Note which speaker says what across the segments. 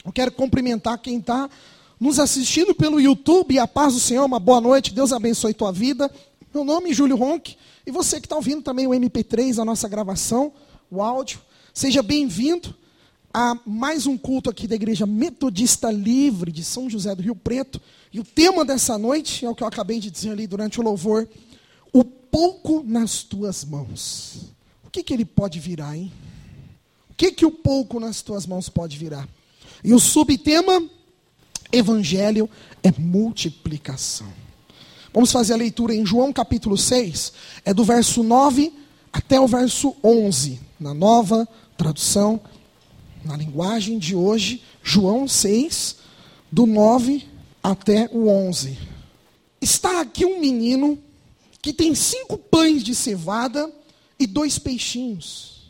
Speaker 1: Eu quero cumprimentar quem está nos assistindo pelo YouTube. A paz do Senhor, uma boa noite. Deus abençoe tua vida. Meu nome é Júlio Ronck. E você que está ouvindo também o MP3, a nossa gravação, o áudio. Seja bem-vindo a mais um culto aqui da Igreja Metodista Livre de São José do Rio Preto. E o tema dessa noite é o que eu acabei de dizer ali durante o louvor. O pouco nas tuas mãos. O que ele pode virar, hein? O que o pouco nas tuas mãos pode virar? E o subtema, Evangelho é multiplicação. Vamos fazer a leitura em João capítulo 6, é do verso 9 até o verso 11, na nova tradução, na linguagem de hoje, João 6, do 9 até o 11. Está aqui um menino que tem 5 pães de cevada e 2 peixinhos.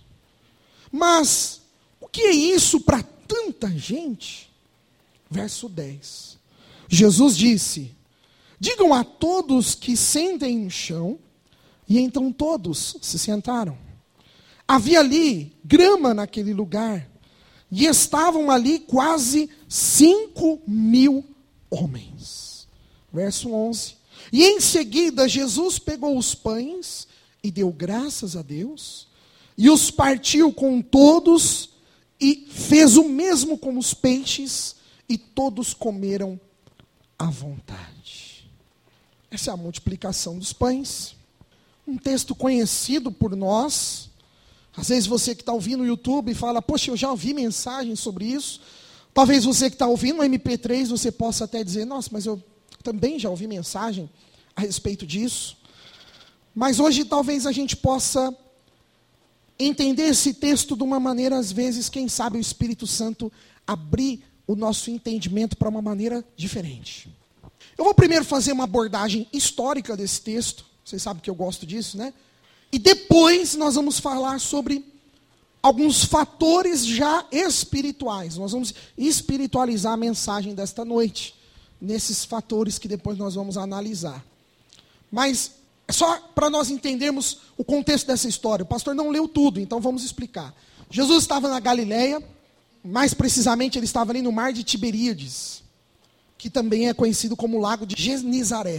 Speaker 1: Mas o que é isso para tanta gente? Verso 10. Jesus disse: digam a todos que sentem no chão. E então todos se sentaram. Havia ali grama naquele lugar. E estavam ali quase 5.000 homens. Verso 11. E em seguida Jesus pegou os pães e deu graças a Deus. E os partiu com todos e fez o mesmo com os peixes. E todos comeram à vontade. Essa é a multiplicação dos pães. Um texto conhecido por nós. Às vezes você que está ouvindo no YouTube fala: poxa, eu já ouvi mensagem sobre isso. Talvez você que está ouvindo no MP3, você possa até dizer: nossa, mas eu também já ouvi mensagem a respeito disso. Mas hoje talvez a gente possa entender esse texto de uma maneira, às vezes, quem sabe o Espírito Santo abrir o nosso entendimento para uma maneira diferente. Eu vou primeiro fazer uma abordagem histórica desse texto. Vocês sabem que eu gosto disso, né? E depois nós vamos falar sobre alguns fatores já espirituais. Nós vamos espiritualizar a mensagem desta noite, nesses fatores que depois nós vamos analisar. Mas é só para nós entendermos o contexto dessa história. O pastor não leu tudo, então vamos explicar. Jesus estava na Galileia, mais precisamente ele estava ali no mar de Tiberíades, que também é conhecido como Lago de Genizaré.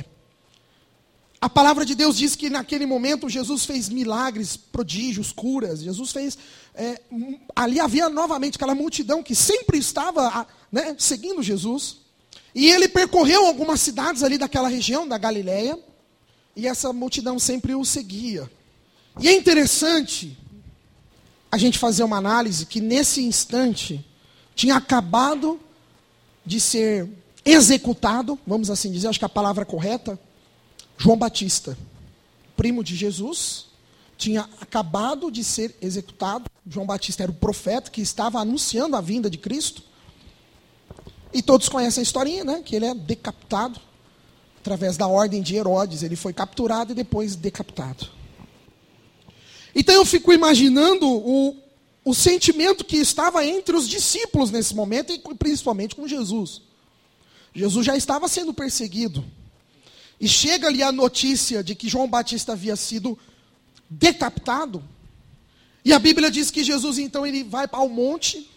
Speaker 1: A palavra de Deus diz que naquele momento Jesus fez milagres, prodígios, curas. Jesus fez... ali havia novamente aquela multidão que sempre estava seguindo Jesus. E ele percorreu algumas cidades ali daquela região, da Galileia. E essa multidão sempre o seguia. E é interessante a gente fazer uma análise que nesse instante tinha acabado de ser executado, vamos assim dizer, acho que a palavra correta, João Batista, primo de Jesus, tinha acabado de ser executado. João Batista era o profeta que estava anunciando a vinda de Cristo. E todos conhecem a historinha, né? Que ele é decapitado através da ordem de Herodes. Ele foi capturado e depois decapitado. Então eu fico imaginando o sentimento que estava entre os discípulos nesse momento, e principalmente com Jesus. Jesus já estava sendo perseguido. E chega ali a notícia de que João Batista havia sido decapitado. E a Bíblia diz que Jesus, então, ele vai ao monte.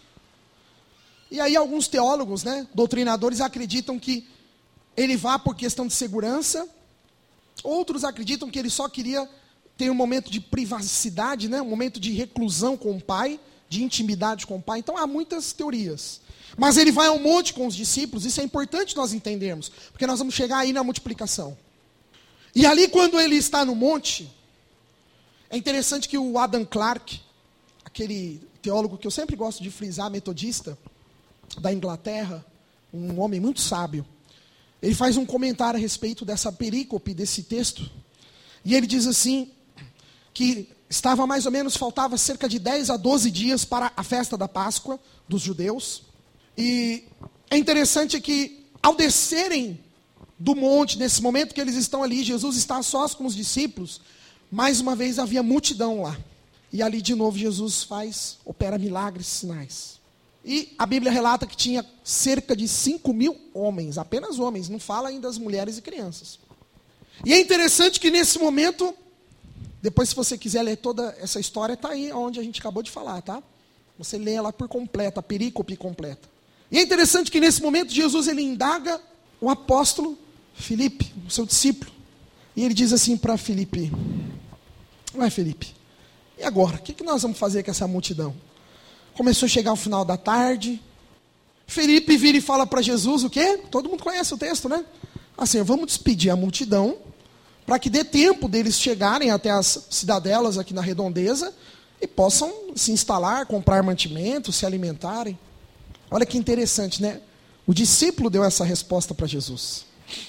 Speaker 1: E aí alguns teólogos, doutrinadores, acreditam que ele vá por questão de segurança. Outros acreditam que ele só queria ter um momento de privacidade, um momento de reclusão com o Pai, de intimidade com o Pai. Então há muitas teorias. Mas ele vai ao monte com os discípulos. Isso é importante nós entendermos, porque nós vamos chegar aí na multiplicação. E ali quando ele está no monte, é interessante que o Adam Clarke, aquele teólogo que eu sempre gosto de frisar, metodista, da Inglaterra, um homem muito sábio, ele faz um comentário a respeito dessa perícope, desse texto. E ele diz assim, que estava mais ou menos, faltava cerca de 10 a 12 dias para a festa da Páscoa dos judeus. E é interessante que, ao descerem do monte, nesse momento que eles estão ali, Jesus está a sós com os discípulos, mais uma vez havia multidão lá. E ali de novo Jesus opera milagres, sinais. E a Bíblia relata que tinha cerca de 5.000 homens, apenas homens, não fala ainda das mulheres e crianças. E é interessante que nesse momento, depois se você quiser ler toda essa história, está aí onde a gente acabou de falar, tá? Você lê ela por completa, a perícope completa. E é interessante que nesse momento Jesus ele indaga o apóstolo Filipe, o seu discípulo. E ele diz assim para Filipe: ué, Filipe, e agora? O que nós vamos fazer com essa multidão? Começou a chegar o final da tarde. Filipe vira e fala para Jesus o quê? Todo mundo conhece o texto, né? Assim, vamos despedir a multidão, para que dê tempo deles chegarem até as cidadelas aqui na redondeza e possam se instalar, comprar mantimento, se alimentarem. Olha que interessante, né? O discípulo deu essa resposta para Jesus.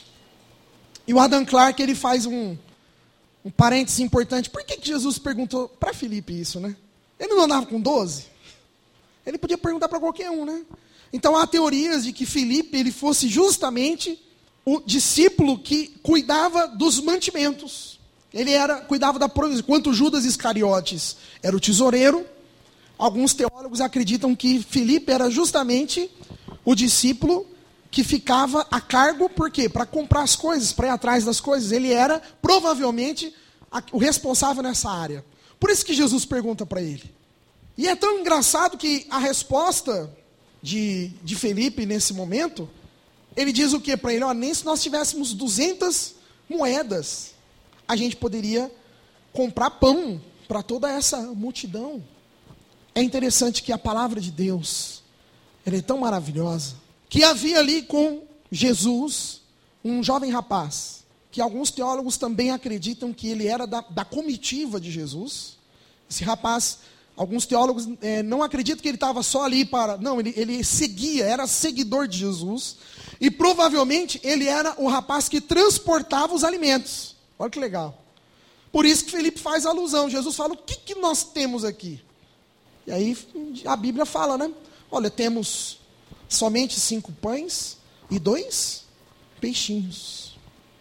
Speaker 1: E o Adam Clarke, ele faz um parênteses importante. Por que Jesus perguntou para Filipe isso, né? Ele não andava com 12? Ele podia perguntar para qualquer um, né? Então há teorias de que Filipe ele fosse justamente o discípulo que cuidava dos mantimentos. Ele cuidava da provisão. Enquanto Judas Iscariotes era o tesoureiro, alguns teólogos acreditam que Filipe era justamente o discípulo que ficava a cargo, por quê? Para comprar as coisas, para ir atrás das coisas. Ele era, provavelmente, o responsável nessa área. Por isso que Jesus pergunta para ele. E é tão engraçado que a resposta de Filipe nesse momento, ele diz o que para ele? Nem se nós tivéssemos 200 moedas, a gente poderia comprar pão para toda essa multidão. É interessante que a palavra de Deus, ela é tão maravilhosa, que havia ali com Jesus um jovem rapaz, que alguns teólogos também acreditam que ele era da comitiva de Jesus. Esse rapaz, alguns teólogos não acreditam que ele estava só ali para... Não, ele seguia, era seguidor de Jesus. E provavelmente ele era o rapaz que transportava os alimentos. Olha que legal. Por isso que Filipe faz alusão. Jesus fala, o que nós temos aqui? E aí a Bíblia fala, né? Olha, temos somente 5 pães e 2 peixinhos.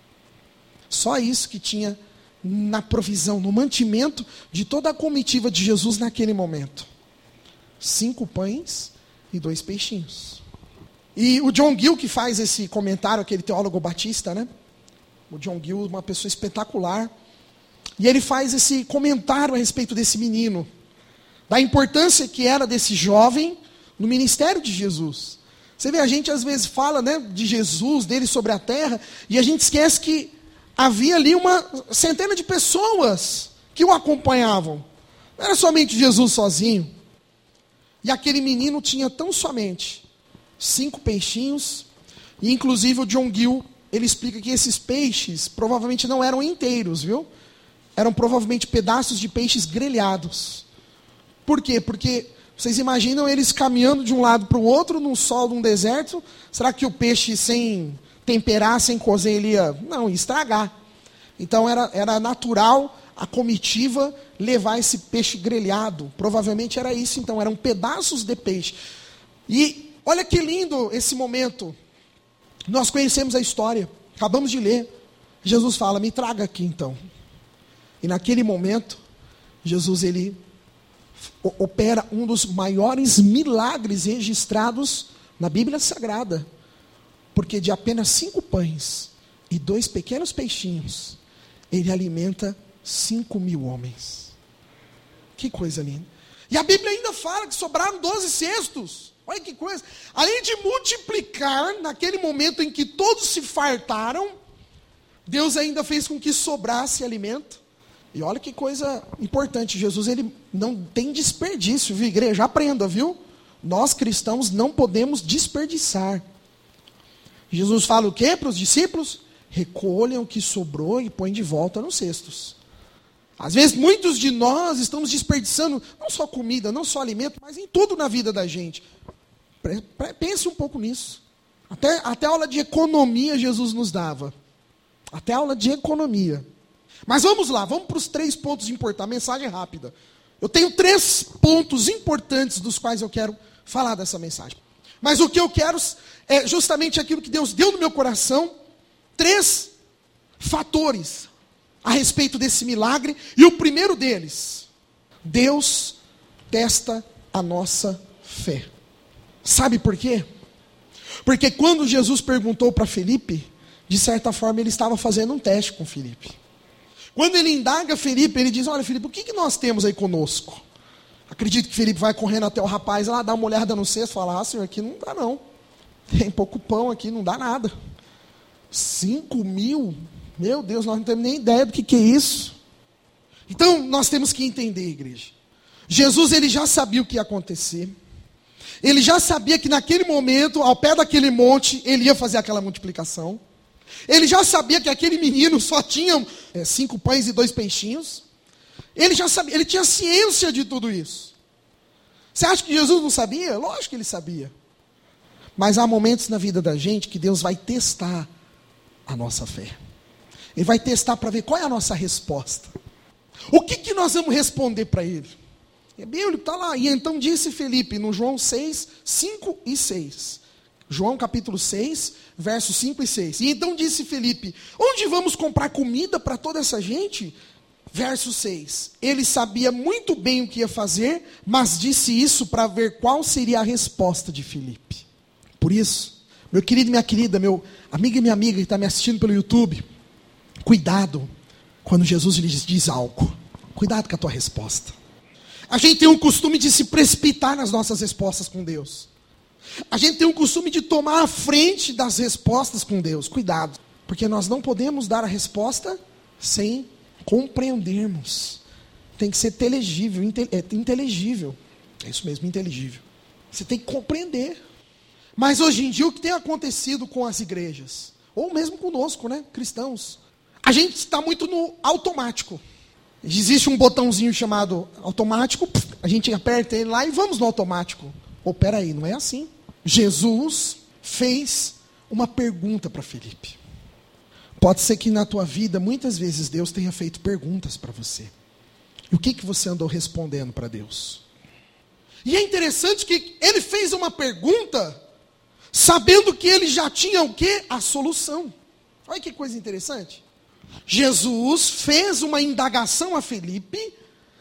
Speaker 1: Só isso que tinha na provisão, no mantimento de toda a comitiva de Jesus naquele momento. 5 pães e 2 peixinhos. E o John Gill, que faz esse comentário, aquele teólogo batista, né? O John Gill, uma pessoa espetacular. E ele faz esse comentário a respeito desse menino, da importância que era desse jovem no ministério de Jesus. Você vê, a gente às vezes fala, né, de Jesus, dele sobre a terra, e a gente esquece que havia ali uma centena de pessoas que o acompanhavam. Não era somente Jesus sozinho. E aquele menino tinha tão somente 5 peixinhos, e inclusive o John Gill, ele explica que esses peixes provavelmente não eram inteiros, viu? Eram provavelmente pedaços de peixes grelhados. Por quê? Porque vocês imaginam eles caminhando de um lado para o outro, no sol de um deserto? Será que o peixe sem temperar, sem cozer, ele ia estragar? Então era natural a comitiva levar esse peixe grelhado. Provavelmente era isso, então, eram pedaços de peixe. E olha que lindo esse momento. Nós conhecemos a história, acabamos de ler. Jesus fala, me traga aqui então. E naquele momento, Jesus ele opera um dos maiores milagres registrados na Bíblia Sagrada. Porque de apenas 5 pães e 2 pequenos peixinhos, ele alimenta 5.000 homens. Que coisa linda. E a Bíblia ainda fala que sobraram 12 cestos. Olha que coisa. Além de multiplicar, naquele momento em que todos se fartaram, Deus ainda fez com que sobrasse alimento. E olha que coisa importante, Jesus ele não tem desperdício, viu, igreja? Aprenda, viu? Nós cristãos não podemos desperdiçar. Jesus fala o quê para os discípulos? Recolham o que sobrou e põem de volta nos cestos. Às vezes muitos de nós estamos desperdiçando, não só comida, não só alimento, mas em tudo na vida da gente. Pense um pouco nisso. Até aula de economia Jesus nos dava. Até aula de economia. Mas vamos lá, vamos para os 3 pontos importantes, mensagem rápida. Eu tenho 3 pontos importantes dos quais eu quero falar dessa mensagem. Mas o que eu quero é justamente aquilo que Deus deu no meu coração, 3 fatores a respeito desse milagre. E o primeiro deles, Deus testa a nossa fé. Sabe por quê? Porque quando Jesus perguntou para Filipe, de certa forma ele estava fazendo um teste com Filipe. Quando ele indaga Filipe, ele diz, olha Filipe, o que nós temos aí conosco? Acredito que Filipe vai correndo até o rapaz lá, dá uma olhada no cesto e fala, senhor, aqui não dá não. Tem pouco pão aqui, não dá nada. 5.000? Meu Deus, nós não temos nem ideia do que é isso. Então, nós temos que entender, igreja. Jesus, ele já sabia o que ia acontecer. Ele já sabia que naquele momento, ao pé daquele monte, ele ia fazer aquela multiplicação. Ele já sabia que aquele menino só tinha 5 pães e 2 peixinhos. Ele já sabia, ele tinha ciência de tudo isso. Você acha que Jesus não sabia? Lógico que ele sabia. Mas há momentos na vida da gente que Deus vai testar a nossa fé. Ele vai testar para ver qual é a nossa resposta. O que nós vamos responder para ele? É bíblico, está lá. E então disse Felipe, no João 6, 5 e 6. João capítulo 6, versos 5 e 6. E então disse Felipe, onde vamos comprar comida para toda essa gente? Verso 6. Ele sabia muito bem o que ia fazer, mas disse isso para ver qual seria a resposta de Felipe. Por isso, meu querido e minha querida, meu amigo e minha amiga que está me assistindo pelo YouTube, cuidado quando Jesus lhes diz algo. Cuidado com a tua resposta. A gente tem um costume de se precipitar nas nossas respostas com Deus. A gente tem um costume de tomar a frente das respostas com Deus. Cuidado, porque nós não podemos dar a resposta sem compreendermos. Tem que ser inteligível. É isso mesmo, inteligível. Você tem que compreender. Mas hoje em dia, o que tem acontecido com as igrejas, ou mesmo conosco, né, cristãos, a gente está muito no automático. Existe um botãozinho chamado automático, a gente aperta ele lá e vamos no automático. Peraí, não é assim. Jesus fez uma pergunta para Felipe. Pode ser que na tua vida, muitas vezes, Deus tenha feito perguntas para você. E o que você andou respondendo para Deus? E é interessante que ele fez uma pergunta, sabendo que ele já tinha o quê? A solução. Olha que coisa interessante. Jesus fez uma indagação a Felipe,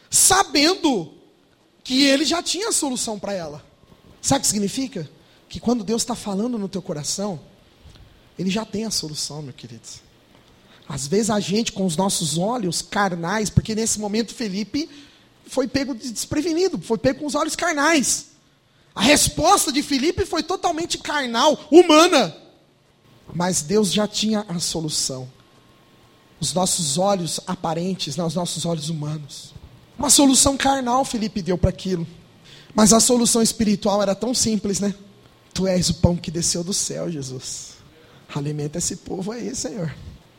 Speaker 1: sabendo que ele já tinha a solução para ela. Sabe o que significa? Que quando Deus está falando no teu coração, Ele já tem a solução, meu querido. Às vezes a gente, com os nossos olhos carnais, porque nesse momento Felipe foi pego desprevenido, foi pego com os olhos carnais. A resposta de Felipe foi totalmente carnal, humana. Mas Deus já tinha a solução. Os nossos olhos aparentes, os nossos olhos humanos. Uma solução carnal Felipe deu para aquilo. Mas a solução espiritual era tão simples, né? Tu és o pão que desceu do céu, Jesus. Alimenta esse povo aí, Senhor.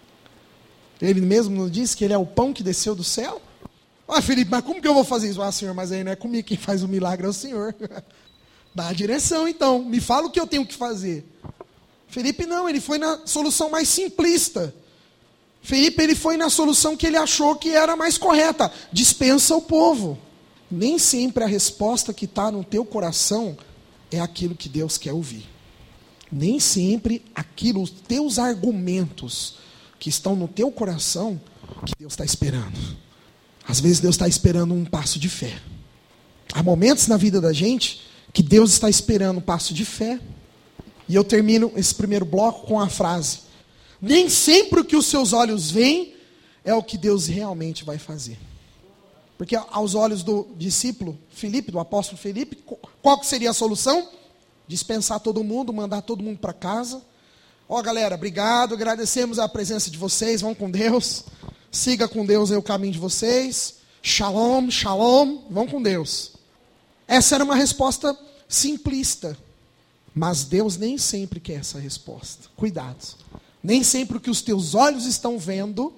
Speaker 1: Ele mesmo não disse que ele é o pão que desceu do céu? Felipe, mas como que eu vou fazer isso? Senhor, mas aí não é comigo, quem faz o milagre é o Senhor. Dá a direção então, me fala o que eu tenho que fazer. Felipe não, ele foi na solução mais simplista. Felipe, ele foi na solução que ele achou que era mais correta. Dispensa o povo. Nem sempre a resposta que está no teu coração é aquilo que Deus quer ouvir. Nem sempre aquilo, os teus argumentos que estão no teu coração, que Deus está esperando. Às vezes Deus está esperando um passo de fé. Há momentos na vida da gente que Deus está esperando um passo de fé. E eu termino esse primeiro bloco com a frase: nem sempre o que os seus olhos veem é o que Deus realmente vai fazer. Porque aos olhos do discípulo Felipe, do apóstolo Felipe, qual que seria a solução? Dispensar todo mundo, mandar todo mundo para casa. Galera, obrigado, agradecemos a presença de vocês, vão com Deus. Siga com Deus aí o caminho de vocês. Shalom, shalom, vão com Deus. Essa era uma resposta simplista. Mas Deus nem sempre quer essa resposta. Cuidado. Nem sempre o que os teus olhos estão vendo,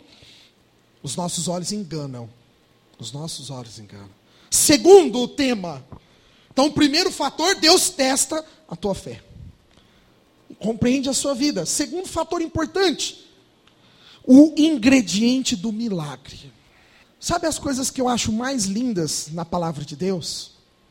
Speaker 1: os nossos olhos enganam. Os nossos olhos enganam. Segundo o tema. Então, o primeiro fator, Deus testa a tua fé. Compreende a sua vida. Segundo fator importante, o ingrediente do milagre. Sabe as coisas que eu acho mais lindas na palavra de Deus?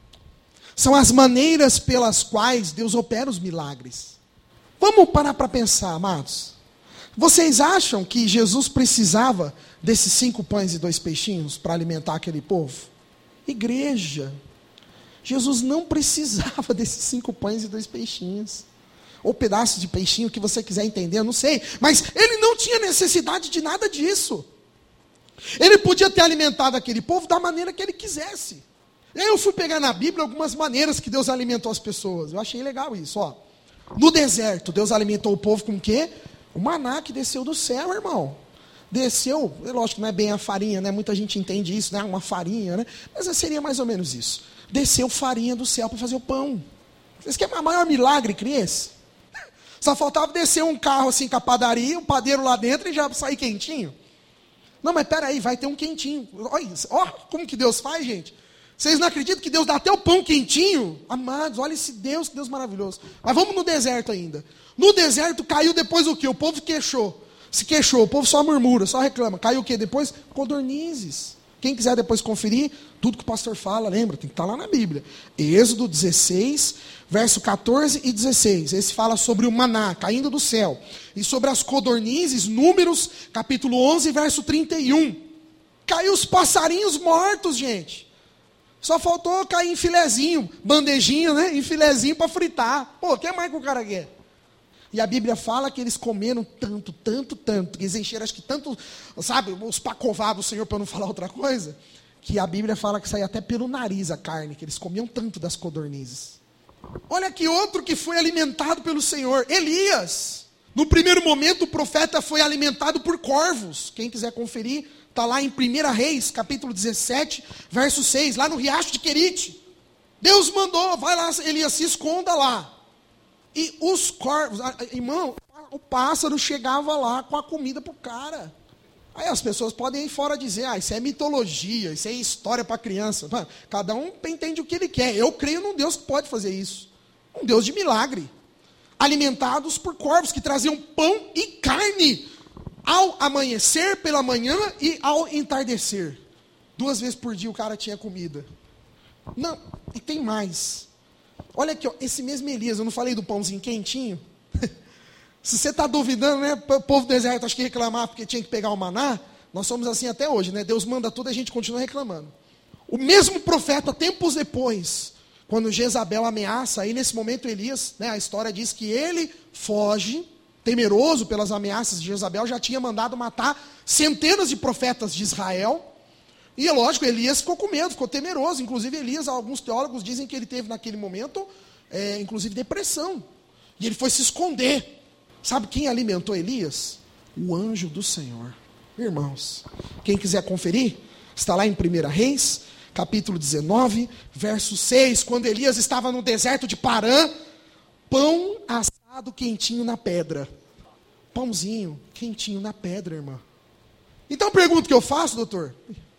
Speaker 1: São as maneiras pelas quais Deus opera os milagres. Vamos parar para pensar, amados. Vocês acham que Jesus precisava desses 5 pães e 2 peixinhos para alimentar aquele povo? Igreja, Jesus não precisava desses 5 pães e 2 peixinhos. Ou pedaços de peixinho, que você quiser entender, eu não sei. Mas ele não tinha necessidade de nada disso. Ele podia ter alimentado aquele povo da maneira que ele quisesse. Eu fui pegar na Bíblia algumas maneiras que Deus alimentou as pessoas. Eu achei legal isso, No deserto, Deus alimentou o povo com o quê? O maná que desceu do céu, irmão. Desceu, lógico que não é bem a farinha, né? Muita gente entende isso, né? Uma farinha, né? Mas seria mais ou menos isso. Desceu farinha do céu para fazer o pão. Vocês querem o maior milagre que esse? Só faltava descer um carro assim com a padaria, um padeiro lá dentro e já sair quentinho. Não, mas peraí, vai ter um quentinho. Olha como que Deus faz, gente. Vocês não acreditam que Deus dá até o pão quentinho? Amados, olha esse Deus, que Deus maravilhoso. Mas vamos no deserto ainda. No deserto caiu depois o quê? O povo queixou. Se queixou, o povo só murmura, só reclama. Caiu o quê depois? Codornizes. Quem quiser depois conferir, tudo que o pastor fala, lembra, tem que estar lá na Bíblia. Êxodo 16, verso 14 e 16. Esse fala sobre o maná caindo do céu. E sobre as codornizes, Números, capítulo 11, verso 31. Caiu os passarinhos mortos, gente. Só faltou cair em filezinho, bandejinha, né? Em filezinho para fritar. Pô, o que mais que o cara quer? E a Bíblia fala que eles comeram tanto, que eles encheram, acho que tanto, sabe, os pacovados do Senhor, para não falar outra coisa, que a Bíblia fala que saía até pelo nariz a carne, que eles comiam tanto das codornizes. Olha aqui outro que foi alimentado pelo Senhor, Elias. No primeiro momento o profeta foi alimentado por corvos. Quem quiser conferir, está lá em 1 Reis, capítulo 17, verso 6, lá no riacho de Querite. Deus mandou, vai lá, Elias, se esconda lá. E os corvos, irmão, o pássaro chegava lá com a comida para o cara. Aí as pessoas podem ir fora dizer, isso é mitologia, isso é história para criança. Cada um entende o que ele quer. Eu creio num Deus que pode fazer isso. Um Deus de milagre. Alimentados por corvos que traziam pão e carne ao amanhecer, pela manhã e ao entardecer. 2 vezes por dia o cara tinha comida. Não, e tem mais. Olha aqui, ó, esse mesmo Elias, eu não falei do pãozinho quentinho? Se você está duvidando, né? O povo do deserto acho que reclamar porque tinha que pegar o maná. Nós somos assim até hoje, né? Deus manda tudo e a gente continua reclamando. O mesmo profeta, tempos depois, quando Jezabel ameaça, aí nesse momento Elias, né, a história diz que ele foge, temeroso pelas ameaças de Jezabel, já tinha mandado matar centenas de profetas de Israel. E é lógico, Elias ficou com medo, ficou temeroso. Inclusive Elias, alguns teólogos dizem que ele teve naquele momento, inclusive depressão. E ele foi se esconder. Sabe quem alimentou Elias? O anjo do Senhor. Irmãos, quem quiser conferir, está lá em 1 Reis, capítulo 19, verso 6. Quando Elias estava no deserto de Parã, pão assado quentinho na pedra. Pãozinho quentinho na pedra, irmã. Então a pergunta que eu faço, doutor...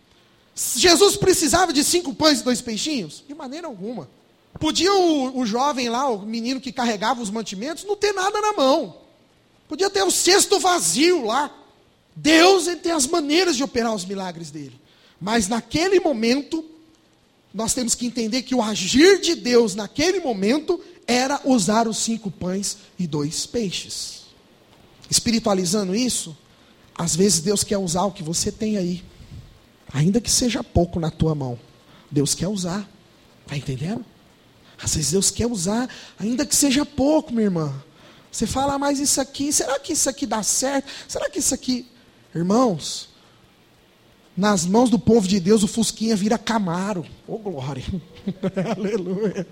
Speaker 1: Jesus precisava de 5 pães e 2 peixinhos? De maneira alguma. Podia o jovem lá, o menino que carregava os mantimentos, não ter nada na mão. Podia ter um cesto vazio lá. Deus ele tem as maneiras de operar os milagres dele. Mas naquele momento, nós temos que entender que o agir de Deus naquele momento era usar os 5 pães e 2 peixes. Espiritualizando isso, às vezes Deus quer usar o que você tem aí. Ainda que seja pouco na tua mão, Deus quer usar. Está entendendo? Às vezes Deus quer usar, ainda que seja pouco, minha irmã. Você fala, mas isso aqui, será que isso aqui dá certo? Será que isso aqui... Irmãos, nas mãos do povo de Deus, o Fusquinha vira Camaro. Oh, glória. Aleluia.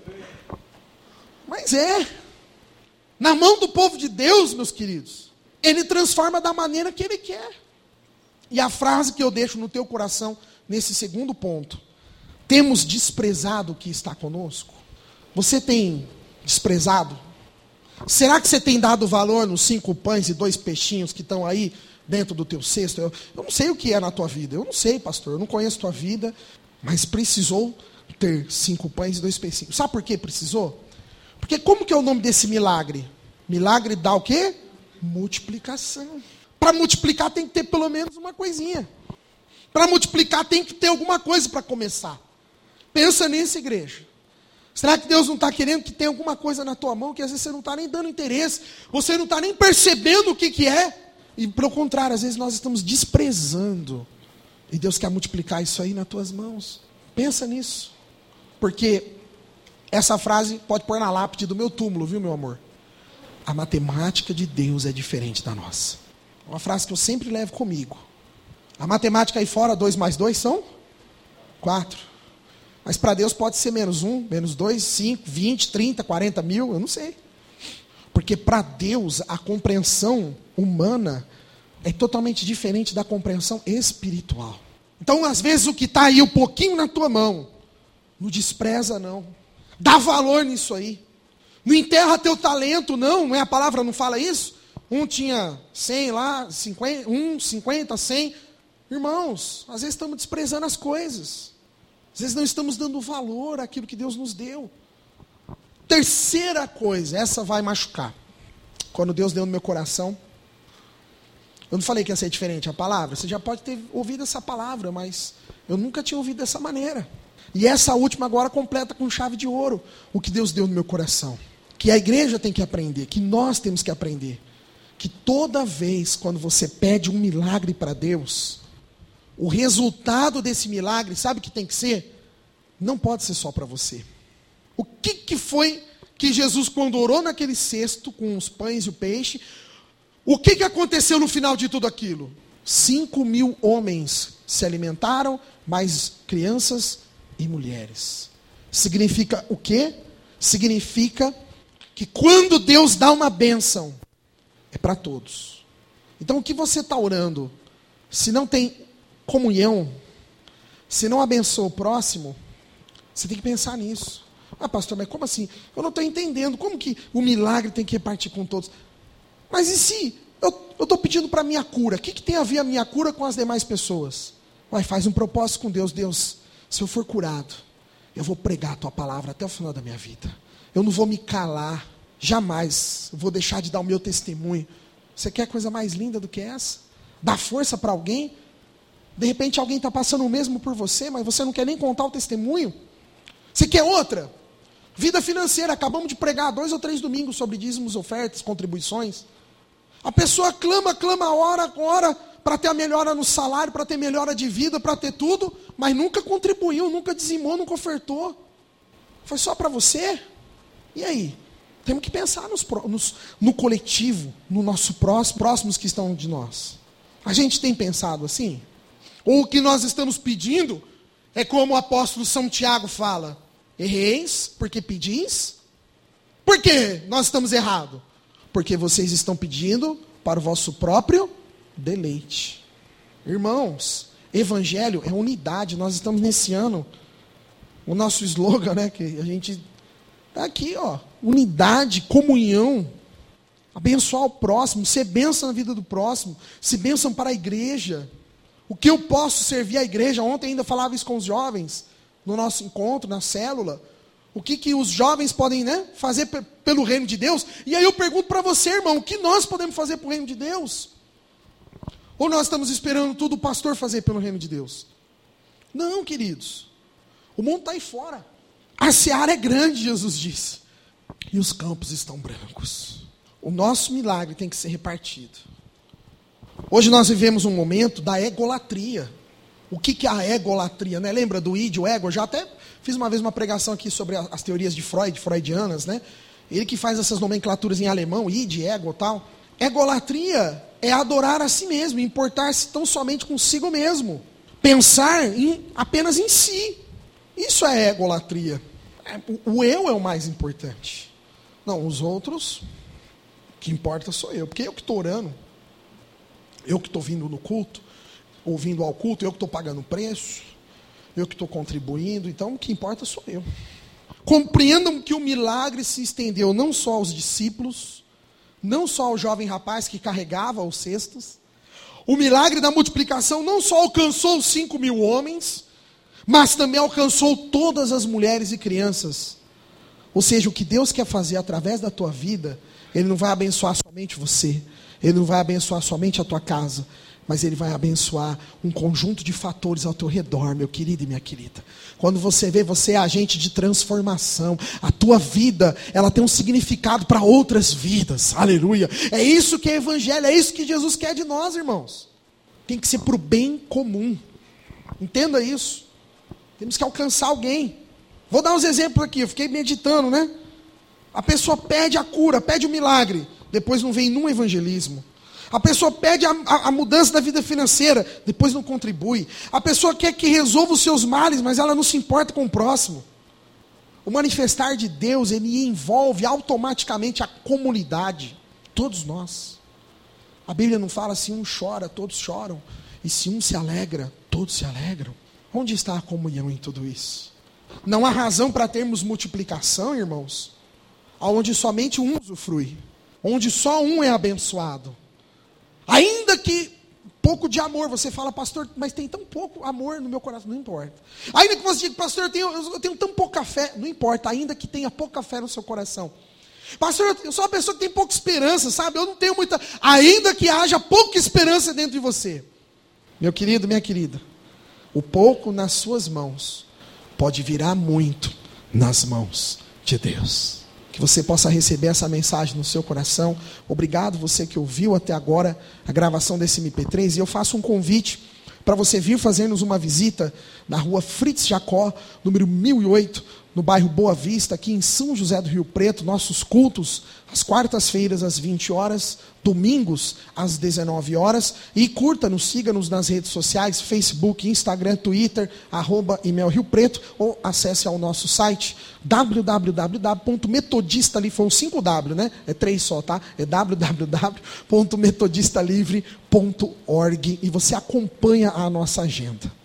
Speaker 1: Mas na mão do povo de Deus, meus queridos, Ele transforma da maneira que Ele quer. E a frase que eu deixo no teu coração, nesse segundo ponto. Temos desprezado o que está conosco? Você tem desprezado? Será que você tem dado valor nos 5 pães e 2 peixinhos que estão aí dentro do teu cesto? Eu não sei o que é na tua vida. Eu não sei, pastor. Eu não conheço a tua vida. Mas precisou ter 5 pães e 2 peixinhos. Sabe por que precisou? Porque como que é o nome desse milagre? Milagre dá o quê? Multiplicação. Para multiplicar tem que ter pelo menos uma coisinha. Para multiplicar tem que ter alguma coisa para começar. Pensa nisso, igreja. Será que Deus não está querendo que tenha alguma coisa na tua mão que às vezes você não está nem dando interesse, você não está nem percebendo o que é? E pelo contrário, às vezes nós estamos desprezando. E Deus quer multiplicar isso aí nas tuas mãos. Pensa nisso. Porque essa frase pode pôr na lápide do meu túmulo, viu, meu amor? A matemática de Deus é diferente da nossa. Uma frase que eu sempre levo comigo. A matemática aí fora, 2 mais 2 são 4. Mas para Deus pode ser -1, -2, 5, 20, 30, 40 mil, eu não sei. Porque para Deus a compreensão humana é totalmente diferente da compreensão espiritual. Então, às vezes, o que está aí um pouquinho na tua mão, não despreza não. Dá valor nisso aí. Não enterra teu talento, não é? A palavra não fala isso? Um tinha 100 lá, 50, 100. Irmãos, às vezes estamos desprezando as coisas. Às vezes não estamos dando valor àquilo que Deus nos deu. Terceira coisa, essa vai machucar. Quando Deus deu no meu coração, eu não falei que ia ser diferente a palavra. Você já pode ter ouvido essa palavra, mas eu nunca tinha ouvido dessa maneira. E essa última agora completa com chave de ouro o que Deus deu no meu coração. Que a igreja tem que aprender, que nós temos que aprender. Que toda vez quando você pede um milagre para Deus, o resultado desse milagre, sabe o que tem que ser? Não pode ser só para você. O que foi que Jesus, quando orou naquele cesto com os pães e o peixe, o que aconteceu no final de tudo aquilo? 5.000 homens se alimentaram, mais crianças e mulheres. Significa o quê? Significa que quando Deus dá uma bênção, é para todos. Então o que você está orando, se não tem comunhão, se não abençoa o próximo, você tem que pensar nisso. Ah, pastor, mas como assim? Eu não estou entendendo. Como que o milagre tem que repartir com todos? Mas e se eu estou pedindo para a minha cura? O que tem a ver a minha cura com as demais pessoas? Vai, faz um propósito com Deus. Deus, se eu for curado, eu vou pregar a tua palavra até o final da minha vida. Eu não vou me calar. Jamais vou deixar de dar o meu testemunho. Você quer coisa mais linda do que essa? Dar força para alguém? De repente alguém está passando o mesmo por você, mas você não quer nem contar o testemunho? Você quer outra? Vida financeira, acabamos de pregar 2 ou 3 domingos sobre dízimos, ofertas, contribuições. A pessoa clama, ora para ter a melhora no salário, para ter melhora de vida, para ter tudo, mas nunca contribuiu, nunca dizimou, nunca ofertou. Foi só para você? E aí? Temos que pensar no coletivo, no nosso próximos que estão de nós. A gente tem pensado assim? Ou o que nós estamos pedindo é como o apóstolo São Tiago fala: erreis porque pedis. Por que nós estamos errados? Porque vocês estão pedindo para o vosso próprio deleite. Irmãos, evangelho é unidade. Nós estamos nesse ano, o nosso slogan, né, que a gente está aqui, ó, unidade, comunhão, abençoar o próximo, ser bênção na vida do próximo, ser bênção para a igreja. O que eu posso servir à igreja? Ontem ainda falava isso com os jovens, no nosso encontro, na célula. O que os jovens podem, né, fazer pelo reino de Deus? E aí eu pergunto para você, irmão, o que nós podemos fazer pelo reino de Deus? Ou nós estamos esperando tudo o pastor fazer pelo reino de Deus? Não, queridos. O mundo está aí fora. A seara é grande, Jesus disse. E os campos estão brancos. O nosso milagre tem que ser repartido. Hoje nós vivemos um momento da egolatria. O que é a egolatria? Né? Lembra do id, o ego? Eu já até fiz uma vez uma pregação aqui sobre as teorias de Freud, freudianas, né? Ele que faz essas nomenclaturas em alemão, id, ego e tal. Egolatria é adorar a si mesmo, importar-se tão somente consigo mesmo. Pensar apenas em si. Isso é egolatria. O eu é o mais importante. Não, os outros, o que importa sou eu. Porque eu que estou orando, eu que estou vindo no culto, ouvindo ao culto, eu que estou pagando o preço, eu que estou contribuindo, então o que importa sou eu. Compreendam que o milagre se estendeu não só aos discípulos, não só ao jovem rapaz que carregava os cestos. O milagre da multiplicação não só alcançou os 5.000 homens, mas também alcançou todas as mulheres e crianças. Ou seja, o que Deus quer fazer através da tua vida, Ele não vai abençoar somente você, Ele não vai abençoar somente a tua casa, mas Ele vai abençoar um conjunto de fatores ao teu redor, meu querido e minha querida. Quando você vê, você é agente de transformação. A tua vida, ela tem um significado para outras vidas. Aleluia. É isso que é evangelho, é isso que Jesus quer de nós, irmãos. Tem que ser para o bem comum. Entenda isso. Temos que alcançar alguém. Vou dar uns exemplos aqui, eu fiquei meditando, né? A pessoa pede a cura, pede o milagre, depois não vem num evangelismo. A pessoa pede a mudança da vida financeira, depois não contribui. A pessoa quer que resolva os seus males, mas ela não se importa com o próximo. O manifestar de Deus, ele envolve automaticamente a comunidade, todos nós. A Bíblia não fala se um chora, todos choram, e se um se alegra, todos se alegram. Onde está a comunhão em tudo isso? Não há razão para termos multiplicação, irmãos, onde somente um usufrui, onde só um é abençoado. Ainda que pouco de amor, você fala, pastor, mas tem tão pouco amor no meu coração, não importa. Ainda que você diga, pastor, eu tenho tão pouca fé, não importa, ainda que tenha pouca fé no seu coração. Pastor, eu sou uma pessoa que tem pouca esperança, sabe? Eu não tenho muita, ainda que haja pouca esperança dentro de você. Meu querido, minha querida, o pouco nas suas mãos pode virar muito nas mãos de Deus. Que você possa receber essa mensagem no seu coração. Obrigado você que ouviu até agora a gravação desse MP3. E eu faço um convite para você vir fazer-nos uma visita na rua Fritz Jacó, número 1008, no bairro Boa Vista, aqui em São José do Rio Preto. Nossos cultos, às quartas-feiras, às 20 horas, domingos, às 19 horas. E curta-nos, siga-nos nas redes sociais, Facebook, Instagram, Twitter, @ImelRioPreto, ou acesse ao nosso site, www.metodistalivre, foi um 5W, né? É 3 só, tá? É www.metodistalivre.org, e você acompanha a nossa agenda.